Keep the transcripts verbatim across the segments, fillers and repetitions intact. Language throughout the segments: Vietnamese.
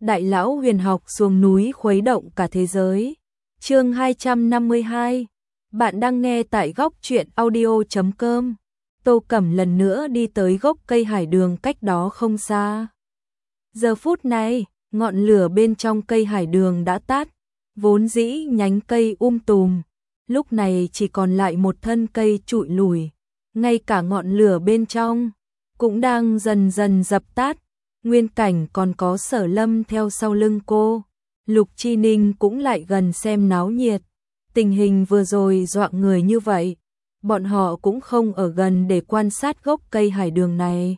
Đại lão huyền học xuống núi khuấy động cả thế giới. Chương hai trăm năm mươi hai. Bạn đang nghe tại góc truyện audio chấm com. Tô Cẩm lần nữa đi tới gốc cây hải đường cách đó không xa. Giờ phút này, ngọn lửa bên trong cây hải đường đã tắt, vốn dĩ nhánh cây um tùm, lúc này chỉ còn lại một thân cây trụi lùi, ngay cả ngọn lửa bên trong cũng đang dần dần dập tắt. Nguyên Cảnh còn có Sở Lâm theo sau lưng cô, Lục Chi Ninh cũng lại gần xem náo nhiệt. Tình hình vừa rồi dọa người như vậy, bọn họ cũng không ở gần để quan sát gốc cây hải đường này.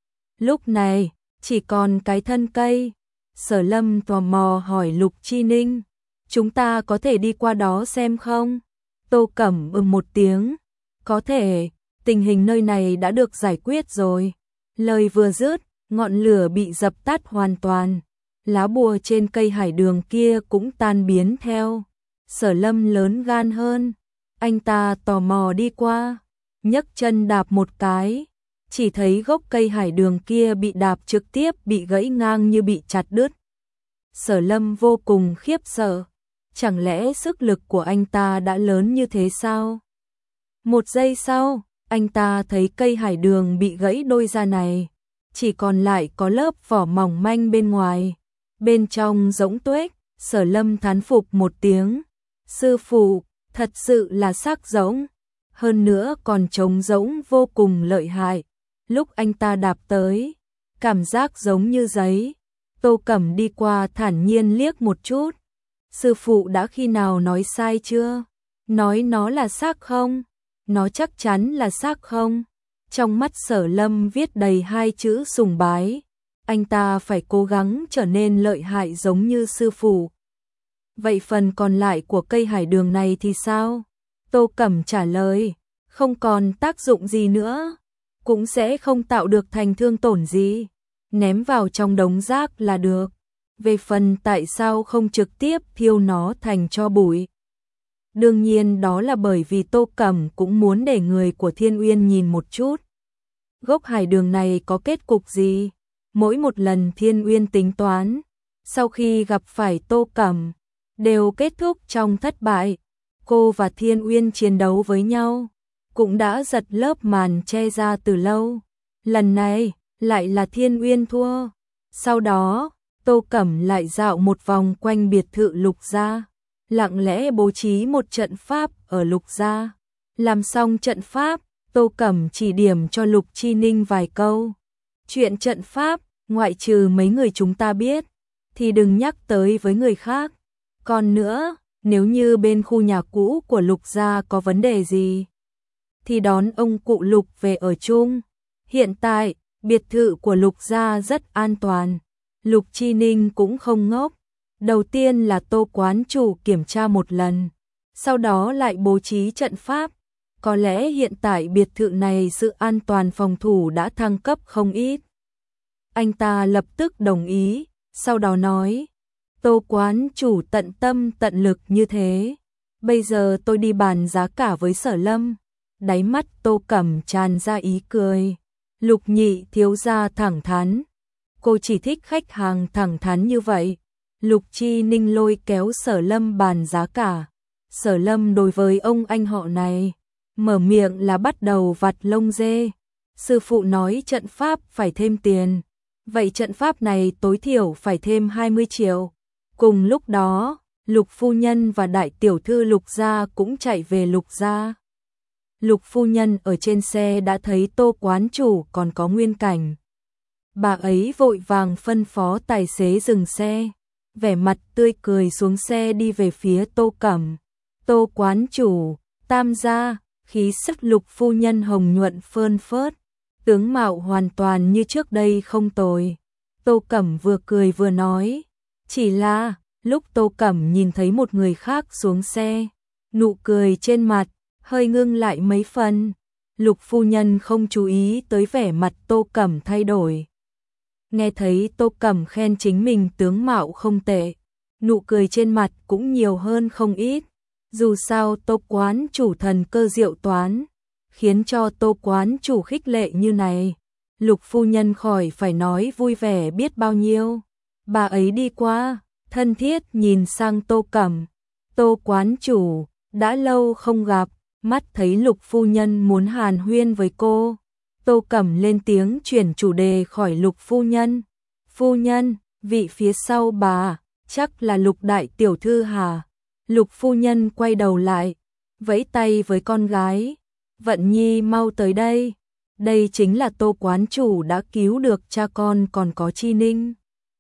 Lúc này, chỉ còn cái thân cây. Sở Lâm tò mò hỏi Lục Chi Ninh, chúng ta có thể đi qua đó xem không? Tô Cẩm ừm một tiếng, có thể, tình hình nơi này đã được giải quyết rồi. Lời vừa dứt, ngọn lửa bị dập tắt hoàn toàn, lá bùa trên cây hải đường kia cũng tan biến theo. Sở Lâm lớn gan hơn, anh ta tò mò đi qua, nhấc chân đạp một cái, chỉ thấy gốc cây hải đường kia bị đạp trực tiếp bị gãy ngang như bị chặt đứt. Sở Lâm vô cùng khiếp sợ, chẳng lẽ sức lực của anh ta đã lớn như thế sao? Một giây sau, anh ta thấy cây hải đường bị gãy đôi ra này, chỉ còn lại có lớp vỏ mỏng manh bên ngoài, bên trong rỗng tuếch. Sở Lâm thán phục một tiếng, sư phụ, thật sự là xác rỗng, hơn nữa còn trống rỗng vô cùng lợi hại. Lúc anh ta đạp tới, cảm giác giống như giấy. Tô Cẩm đi qua thản nhiên liếc một chút, sư phụ đã khi nào nói sai chưa? Nói nó là xác không? Nó chắc chắn là xác không? Trong mắt Sở Lâm viết đầy hai chữ sùng bái, anh ta phải cố gắng trở nên lợi hại giống như sư phụ. Vậy phần còn lại của cây hải đường này thì sao? Tô Cẩm trả lời, không còn tác dụng gì nữa, cũng sẽ không tạo được thành thương tổn gì, ném vào trong đống rác là được. Về phần tại sao không trực tiếp thiêu nó thành tro bụi? Đương nhiên đó là bởi vì Tô Cẩm cũng muốn để người của Thiên Uyên nhìn một chút. Gốc hải đường này có kết cục gì? Mỗi một lần Thiên Uyên tính toán, sau khi gặp phải Tô Cẩm, đều kết thúc trong thất bại. Cô và Thiên Uyên chiến đấu với nhau, cũng đã giật lớp màn che ra từ lâu. Lần này, lại là Thiên Uyên thua. Sau đó, Tô Cẩm lại dạo một vòng quanh biệt thự Lục gia, lặng lẽ bố trí một trận pháp ở Lục gia. Làm xong trận pháp, Tô Cẩm chỉ điểm cho Lục Chi Ninh vài câu. Chuyện trận pháp, ngoại trừ mấy người chúng ta biết, thì đừng nhắc tới với người khác. Còn nữa, nếu như bên khu nhà cũ của Lục gia có vấn đề gì, thì đón ông cụ Lục về ở chung. Hiện tại, biệt thự của Lục gia rất an toàn. Lục Chi Ninh cũng không ngốc. Đầu tiên là Tô quán chủ kiểm tra một lần, sau đó lại bố trí trận pháp. Có lẽ hiện tại biệt thự này sự an toàn phòng thủ đã thăng cấp không ít. Anh ta lập tức đồng ý, sau đó nói, Tô quán chủ tận tâm tận lực như thế, bây giờ tôi đi bàn giá cả với Sở Lâm. Đáy mắt Tô Cẩm tràn ra ý cười. Lục nhị thiếu gia thẳng thắn, cô chỉ thích khách hàng thẳng thắn như vậy. Lục Chi Ninh lôi kéo Sở Lâm bàn giá cả. Sở Lâm đối với ông anh họ này, mở miệng là bắt đầu vặt lông dê. Sư phụ nói trận pháp phải thêm tiền, vậy trận pháp này tối thiểu phải thêm hai mươi triệu. Cùng lúc đó, Lục phu nhân và đại tiểu thư Lục gia cũng chạy về Lục gia. Lục phu nhân ở trên xe đã thấy Tô quán chủ còn có Nguyên Cảnh. Bà ấy vội vàng phân phó tài xế dừng xe, vẻ mặt tươi cười xuống xe đi về phía Tô Cẩm. Tô quán chủ, tam gia, khí sắc Lục phu nhân hồng nhuận phơn phớt, tướng mạo hoàn toàn như trước đây không tồi. Tô Cẩm vừa cười vừa nói, chỉ là lúc Tô Cẩm nhìn thấy một người khác xuống xe, nụ cười trên mặt hơi ngưng lại mấy phần. Lục phu nhân không chú ý tới vẻ mặt Tô Cẩm thay đổi. Nghe thấy Tô Cẩm khen chính mình tướng mạo không tệ, nụ cười trên mặt cũng nhiều hơn không ít. Dù sao Tô quán chủ thần cơ diệu toán, khiến cho Tô quán chủ khích lệ như này, Lục phu nhân khỏi phải nói vui vẻ biết bao nhiêu. Bà ấy đi qua, thân thiết nhìn sang Tô Cẩm. Tô quán chủ, đã lâu không gặp, mắt thấy Lục phu nhân muốn hàn huyên với cô. Tô Cẩm lên tiếng chuyển chủ đề khỏi Lục phu nhân. Phu nhân, vị phía sau bà, chắc là Lục đại tiểu thư hả? Lục phu nhân quay đầu lại, vẫy tay với con gái. Vận Nhi mau tới đây. Đây chính là Tô quán chủ đã cứu được cha con còn có Chi Ninh.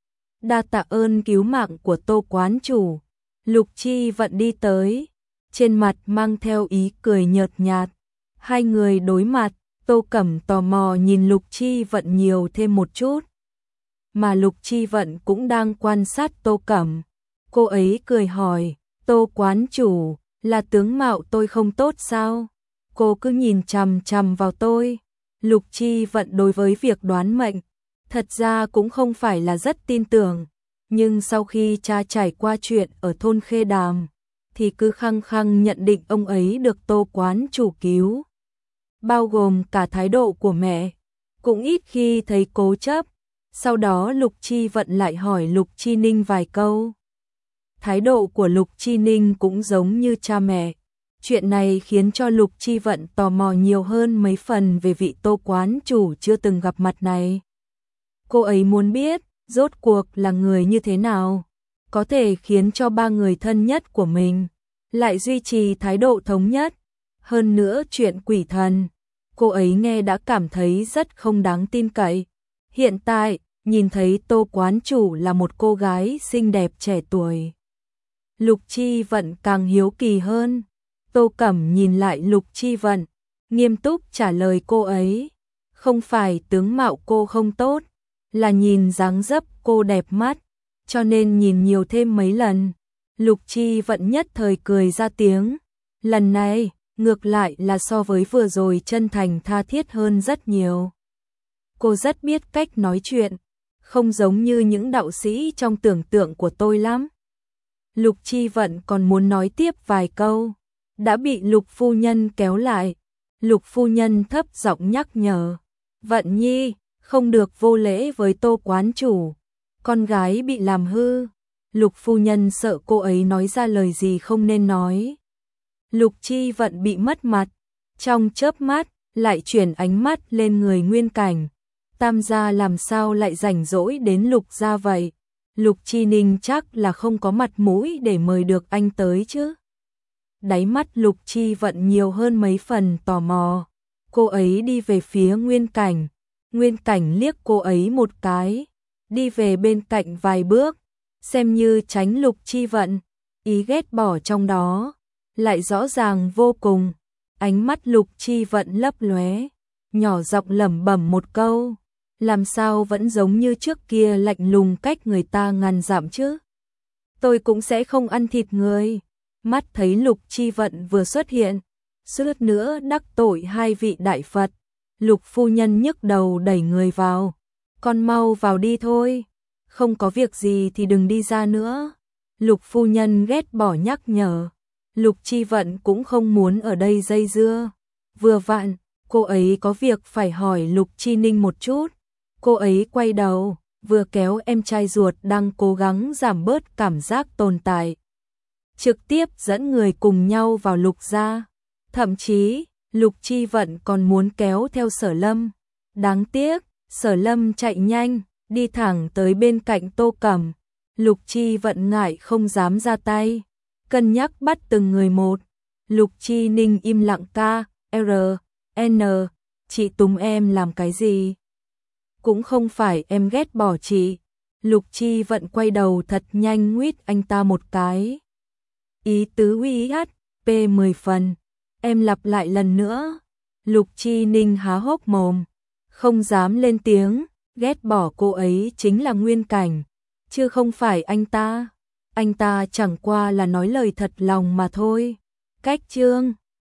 Đa tạ ơn cứu mạng của Tô quán chủ. Lục Chi Vận đi tới, trên mặt mang theo ý cười nhợt nhạt. Hai người đối mặt, Tô Cẩm tò mò nhìn Lục Chi Vận nhiều thêm một chút. Mà Lục Chi Vận cũng đang quan sát Tô Cẩm. Cô ấy cười hỏi, Tô quán chủ, là tướng mạo tôi không tốt sao? Cô cứ nhìn chằm chằm vào tôi. Lục Chi Vận đối với việc đoán mệnh, thật ra cũng không phải là rất tin tưởng. Nhưng sau khi cha trải qua chuyện ở thôn Khê Đàm, thì cứ khăng khăng nhận định ông ấy được Tô quán chủ cứu. Bao gồm cả thái độ của mẹ, cũng ít khi thấy cố chấp. Sau đó Lục Chi Vận lại hỏi Lục Chi Ninh vài câu. Thái độ của Lục Chi Ninh cũng giống như cha mẹ. Chuyện này khiến cho Lục Chi Vận tò mò nhiều hơn mấy phần về vị Tô quán chủ chưa từng gặp mặt này. Cô ấy muốn biết, rốt cuộc là người như thế nào, có thể khiến cho ba người thân nhất của mình lại duy trì thái độ thống nhất. Hơn nữa chuyện quỷ thần, cô ấy nghe đã cảm thấy rất không đáng tin cậy. Hiện tại, nhìn thấy Tô quán chủ là một cô gái xinh đẹp trẻ tuổi, Lục Chi Vận càng hiếu kỳ hơn. Tô Cẩm nhìn lại Lục Chi Vận, nghiêm túc trả lời cô ấy. Không phải tướng mạo cô không tốt, là nhìn dáng dấp cô đẹp mắt, cho nên nhìn nhiều thêm mấy lần. Lục Chi Vận nhất thời cười ra tiếng. Lần này, ngược lại là so với vừa rồi chân thành tha thiết hơn rất nhiều. Cô rất biết cách nói chuyện, không giống như những đạo sĩ trong tưởng tượng của tôi lắm. Lục Chi Vận còn muốn nói tiếp vài câu, đã bị Lục phu nhân kéo lại. Lục phu nhân thấp giọng nhắc nhở, Vận Nhi, không được vô lễ với Tô quán chủ, con gái bị làm hư. Lục phu nhân sợ cô ấy nói ra lời gì không nên nói. Lục Chi Vận bị mất mặt, trong chớp mắt lại chuyển ánh mắt lên người Nguyên Cảnh. Tam gia làm sao lại rảnh rỗi đến Lục gia vậy? Lục Chi Ninh chắc là không có mặt mũi để mời được anh tới chứ. Đáy mắt Lục Chi Vận nhiều hơn mấy phần tò mò. Cô ấy đi về phía Nguyên Cảnh. Nguyên Cảnh liếc cô ấy một cái, đi về bên cạnh vài bước, xem như tránh Lục Chi Vận. Ý ghét bỏ trong đó lại rõ ràng vô cùng. Ánh mắt Lục Chi Vận lấp lóe, nhỏ giọng lẩm bẩm một câu, làm sao vẫn giống như trước kia lạnh lùng cách người ta ngàn dặm chứ. Tôi cũng sẽ không ăn thịt người. Mắt thấy Lục Chi Vận vừa xuất hiện, suýt nữa đắc tội hai vị đại Phật. Lục phu nhân nhức đầu đẩy người vào. Con mau vào đi thôi, không có việc gì thì đừng đi ra nữa. Lục phu nhân ghét bỏ nhắc nhở. Lục Chi Vận cũng không muốn ở đây dây dưa. Vừa vặn, cô ấy có việc phải hỏi Lục Chi Ninh một chút. Cô ấy quay đầu, vừa kéo em trai ruột đang cố gắng giảm bớt cảm giác tồn tại, trực tiếp dẫn người cùng nhau vào Lục gia. Thậm chí, Lục Chi Vận còn muốn kéo theo Sở Lâm. Đáng tiếc, Sở Lâm chạy nhanh, đi thẳng tới bên cạnh Tô Cẩm. Lục Chi Vận ngại không dám ra tay, cân nhắc bắt từng người một. Lục Chi Ninh im lặng ca, R, N, chị túm em làm cái gì? Cũng không phải em ghét bỏ chị. Lục Chi Vận quay đầu thật nhanh nguýt anh ta một cái. Ý tứ uy hát, P mười phần. Em lặp lại lần nữa. Lục Chi Ninh há hốc mồm, không dám lên tiếng. Ghét bỏ cô ấy chính là Nguyên Cảnh, chứ không phải anh ta. Anh ta chẳng qua là nói lời thật lòng mà thôi. Cách chương